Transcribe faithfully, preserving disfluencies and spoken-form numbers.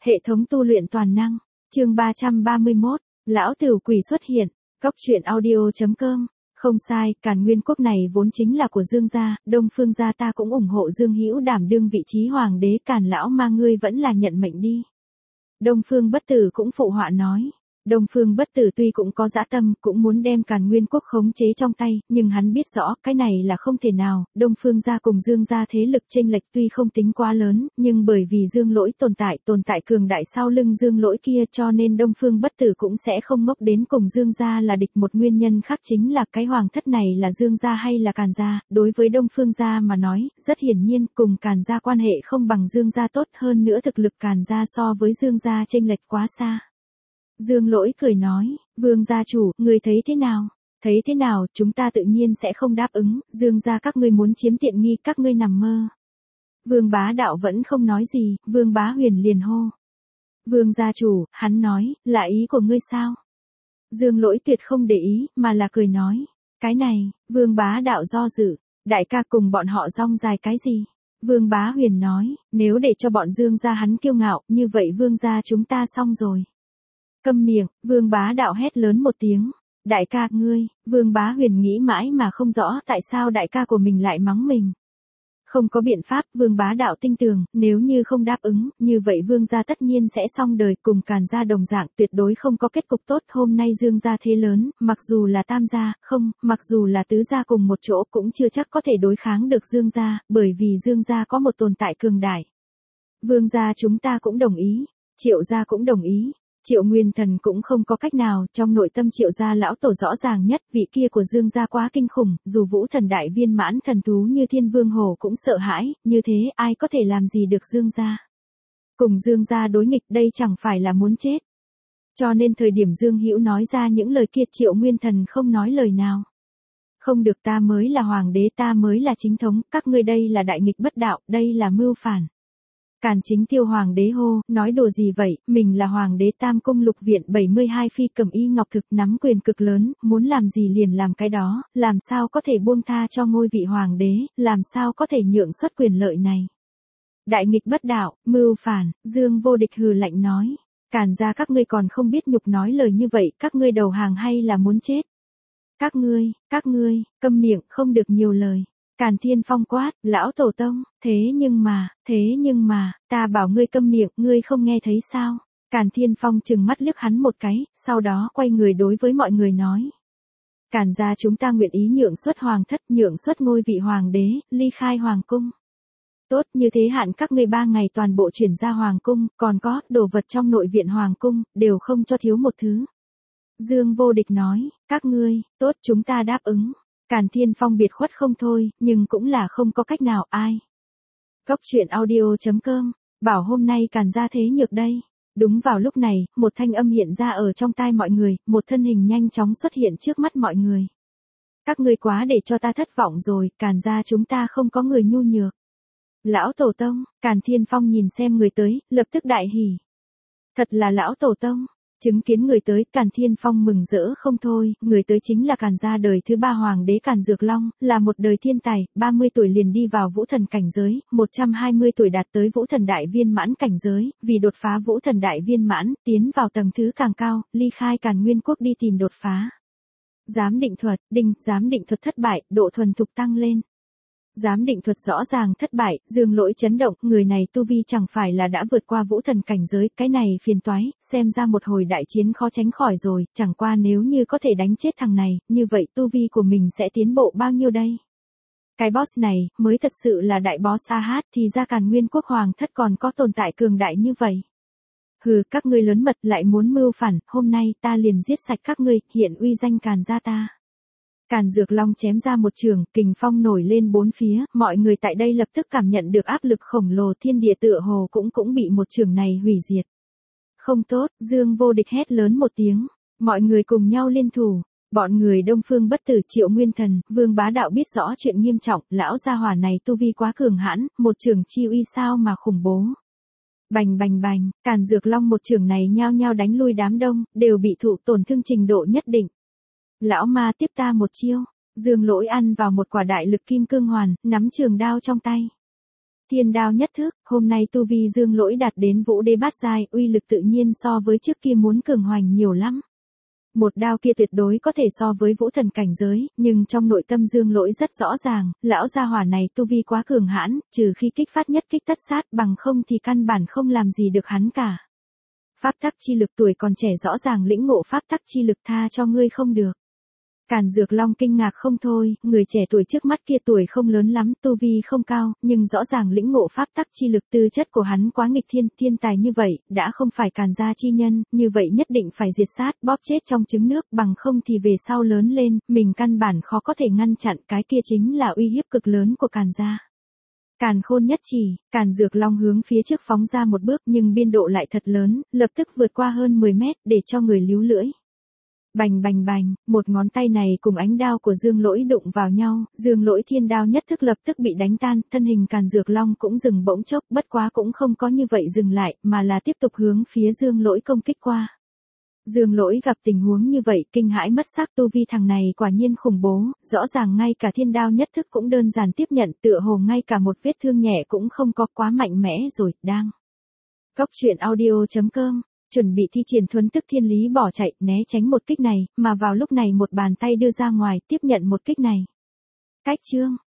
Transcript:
Hệ thống tu luyện toàn năng, chương ba trăm ba mươi mốt, lão tử quỷ xuất hiện, góc truyện audio chấm com. Không sai, Càn Nguyên quốc này vốn chính là của Dương gia, Đông Phương gia ta cũng ủng hộ Dương Hữu đảm đương vị trí hoàng đế, Càn lão ma ngươi vẫn là nhận mệnh đi. Đông Phương Bất Tử cũng phụ họa nói. Đông Phương Bất Tử tuy cũng có dã tâm, cũng muốn đem Càn Nguyên quốc khống chế trong tay, nhưng hắn biết rõ cái này là không thể nào. Đông Phương gia cùng Dương gia thế lực chênh lệch tuy không tính quá lớn, nhưng bởi vì Dương Lỗi tồn tại, tồn tại cường đại sau lưng Dương Lỗi kia, cho nên Đông Phương Bất Tử cũng sẽ không ngốc đến cùng Dương gia là địch. Một nguyên nhân khác chính là cái hoàng thất này là Dương gia hay là Càn gia. Đối với Đông Phương gia mà nói, rất hiển nhiên cùng Càn gia quan hệ không bằng Dương gia tốt, hơn nữa thực lực Càn gia so với Dương gia chênh lệch quá xa. Dương Lỗi cười nói, Vương gia chủ, người thấy thế nào? Thấy thế nào, chúng ta tự nhiên sẽ không đáp ứng, Dương gia các ngươi muốn chiếm tiện nghi, các ngươi nằm mơ. Vương Bá Đạo vẫn không nói gì, Vương Bá Huyền liền hô. Vương gia chủ, hắn nói, là ý của ngươi sao? Dương Lỗi tuyệt không để ý, mà là cười nói, cái này, Vương Bá Đạo do dự, đại ca cùng bọn họ rong dài cái gì? Vương Bá Huyền nói, nếu để cho bọn Dương gia hắn kiêu ngạo, như vậy Vương gia chúng ta xong rồi. Câm miệng, Vương Bá Đạo hét lớn một tiếng. Đại ca, ngươi, Vương Bá Huyền nghĩ mãi mà không rõ tại sao đại ca của mình lại mắng mình. Không có biện pháp, Vương Bá Đạo tin tưởng, nếu như không đáp ứng, như vậy Vương gia tất nhiên sẽ xong đời, cùng Càn gia đồng dạng, tuyệt đối không có kết cục tốt. Hôm nay Dương gia thế lớn, mặc dù là tam gia, không, mặc dù là tứ gia cùng một chỗ cũng chưa chắc có thể đối kháng được Dương gia, bởi vì Dương gia có một tồn tại cường đại. Vương gia chúng ta cũng đồng ý, Triệu gia cũng đồng ý. Triệu Nguyên Thần cũng không có cách nào, trong nội tâm Triệu gia lão tổ rõ ràng nhất, vị kia của Dương gia quá kinh khủng, dù Vũ Thần đại viên mãn thần thú như Thiên Vương Hổ cũng sợ hãi, như thế ai có thể làm gì được Dương gia. Cùng Dương gia đối nghịch đây chẳng phải là muốn chết. Cho nên thời điểm Dương Hữu nói ra những lời kia Triệu Nguyên Thần không nói lời nào. Không được, ta mới là hoàng đế, ta mới là chính thống, các ngươi đây là đại nghịch bất đạo, đây là mưu phản. Càn Chính Tiêu hoàng đế hô, nói đùa gì vậy, mình là hoàng đế Tam Cung Lục Viện bảy mươi hai phi cầm y ngọc thực, nắm quyền cực lớn, muốn làm gì liền làm cái đó, làm sao có thể buông tha cho ngôi vị hoàng đế, làm sao có thể nhượng xuất quyền lợi này. Đại nghịch bất đạo, mưu phản, Dương Vô Địch hừ lạnh nói, Càn gia các ngươi còn không biết nhục nói lời như vậy, các ngươi đầu hàng hay là muốn chết. Các ngươi, các ngươi, câm miệng, không được nhiều lời. Càn Thiên Phong quát, lão tổ tông, thế nhưng mà, thế nhưng mà, ta bảo ngươi câm miệng, ngươi không nghe thấy sao? Càn Thiên Phong trừng mắt liếc hắn một cái, sau đó quay người đối với mọi người nói. Càn gia chúng ta nguyện ý nhượng xuất hoàng thất, nhượng xuất ngôi vị hoàng đế, ly khai hoàng cung. Tốt, như thế hạn các ngươi ba ngày toàn bộ chuyển ra hoàng cung, còn có, đồ vật trong nội viện hoàng cung, đều không cho thiếu một thứ. Dương Vô Địch nói, các ngươi, tốt chúng ta đáp ứng. Càn Thiên Phong biệt khuất không thôi, nhưng cũng là không có cách nào, ai. Góc truyện audio chấm com, bảo hôm nay Càn gia thế nhược đây. Đúng vào lúc này, một thanh âm hiện ra ở trong tai mọi người, một thân hình nhanh chóng xuất hiện trước mắt mọi người. Các ngươi quá để cho ta thất vọng rồi, Càn gia chúng ta không có người nhu nhược. Lão tổ tông, Càn Thiên Phong nhìn xem người tới, lập tức đại hỉ. Thật là lão tổ tông. Chứng kiến người tới, Càn Thiên Phong mừng rỡ không thôi, người tới chính là Càn gia đời thứ ba hoàng đế Càn Dược Long, là một đời thiên tài, ba mươi tuổi liền đi vào vũ thần cảnh giới, một trăm hai mươi tuổi đạt tới vũ thần đại viên mãn cảnh giới, vì đột phá vũ thần đại viên mãn, tiến vào tầng thứ càng cao, ly khai Càn Nguyên quốc đi tìm đột phá. Giám định thuật, đinh, giám định thuật thất bại, độ thuần thục tăng lên. Giám định thuật rõ ràng thất bại, Dương Lỗi chấn động, người này tu vi chẳng phải là đã vượt qua vũ thần cảnh giới, cái này phiền toái, xem ra một hồi đại chiến khó tránh khỏi rồi, chẳng qua nếu như có thể đánh chết thằng này, như vậy tu vi của mình sẽ tiến bộ bao nhiêu đây? Cái boss này, mới thật sự là đại boss a hát, thì ra Càn Nguyên quốc hoàng thất còn có tồn tại cường đại như vậy. Hừ, các ngươi lớn mật lại muốn mưu phản, hôm nay ta liền giết sạch các ngươi, hiện uy danh Càn gia ta. Càn Dược Long chém ra một trường, kình phong nổi lên bốn phía, mọi người tại đây lập tức cảm nhận được áp lực khổng lồ, thiên địa tựa hồ cũng cũng bị một trường này hủy diệt. Không tốt, Dương Vô Địch hét lớn một tiếng, mọi người cùng nhau liên thủ, bọn người Đông Phương Bất Tử, Triệu Nguyên Thần, Vương Bá Đạo biết rõ chuyện nghiêm trọng, lão gia hỏa này tu vi quá cường hãn, một trường chi uy sao mà khủng bố. Bành bành bành, Càn Dược Long một trường này nhao nhao đánh lui đám đông, đều bị thụ tổn thương trình độ nhất định. Lão ma tiếp ta một chiêu, Dương Lỗi ăn vào một quả đại lực kim cương hoàn, nắm trường đao trong tay. Thiên đao nhất thức, hôm nay tu vi Dương Lỗi đạt đến vũ đế bát giai, uy lực tự nhiên so với trước kia muốn cường hoành nhiều lắm. Một đao kia tuyệt đối có thể so với vũ thần cảnh giới, nhưng trong nội tâm Dương Lỗi rất rõ ràng, lão gia hỏa này tu vi quá cường hãn, trừ khi kích phát nhất kích tất sát, bằng không thì căn bản không làm gì được hắn cả. Pháp tắc chi lực, tuổi còn trẻ rõ ràng lĩnh ngộ pháp tắc chi lực, tha cho ngươi không được. Càn Dược Long kinh ngạc không thôi, người trẻ tuổi trước mắt kia tuổi không lớn lắm, tu vi không cao, nhưng rõ ràng lĩnh ngộ pháp tắc chi lực, tư chất của hắn quá nghịch thiên, thiên tài như vậy, đã không phải Càn gia chi nhân, như vậy nhất định phải diệt sát, bóp chết trong trứng nước, bằng không thì về sau lớn lên, mình căn bản khó có thể ngăn chặn, cái kia chính là uy hiếp cực lớn của Càn gia. Càn Khôn nhất chỉ, Càn Dược Long hướng phía trước phóng ra một bước, nhưng biên độ lại thật lớn, lập tức vượt qua hơn mười mét, để cho người líu lưỡi. Bành bành bành, một ngón tay này cùng ánh đao của Dương Lỗi đụng vào nhau, Dương Lỗi thiên đao nhất thức lập tức bị đánh tan, thân hình Càn Dược Long cũng dừng bỗng chốc, bất quá cũng không có như vậy dừng lại, mà là tiếp tục hướng phía Dương Lỗi công kích qua. Dương Lỗi gặp tình huống như vậy, kinh hãi mất xác, tu vi thằng này quả nhiên khủng bố, rõ ràng ngay cả thiên đao nhất thức cũng đơn giản tiếp nhận, tựa hồ ngay cả một vết thương nhẹ cũng không có, quá mạnh mẽ rồi, đang. Góc truyện audio chấm com chuẩn bị thi triển thuấn tức thiên lý bỏ chạy, né tránh một kích này, mà vào lúc này một bàn tay đưa ra ngoài, tiếp nhận một kích này. Cách chương,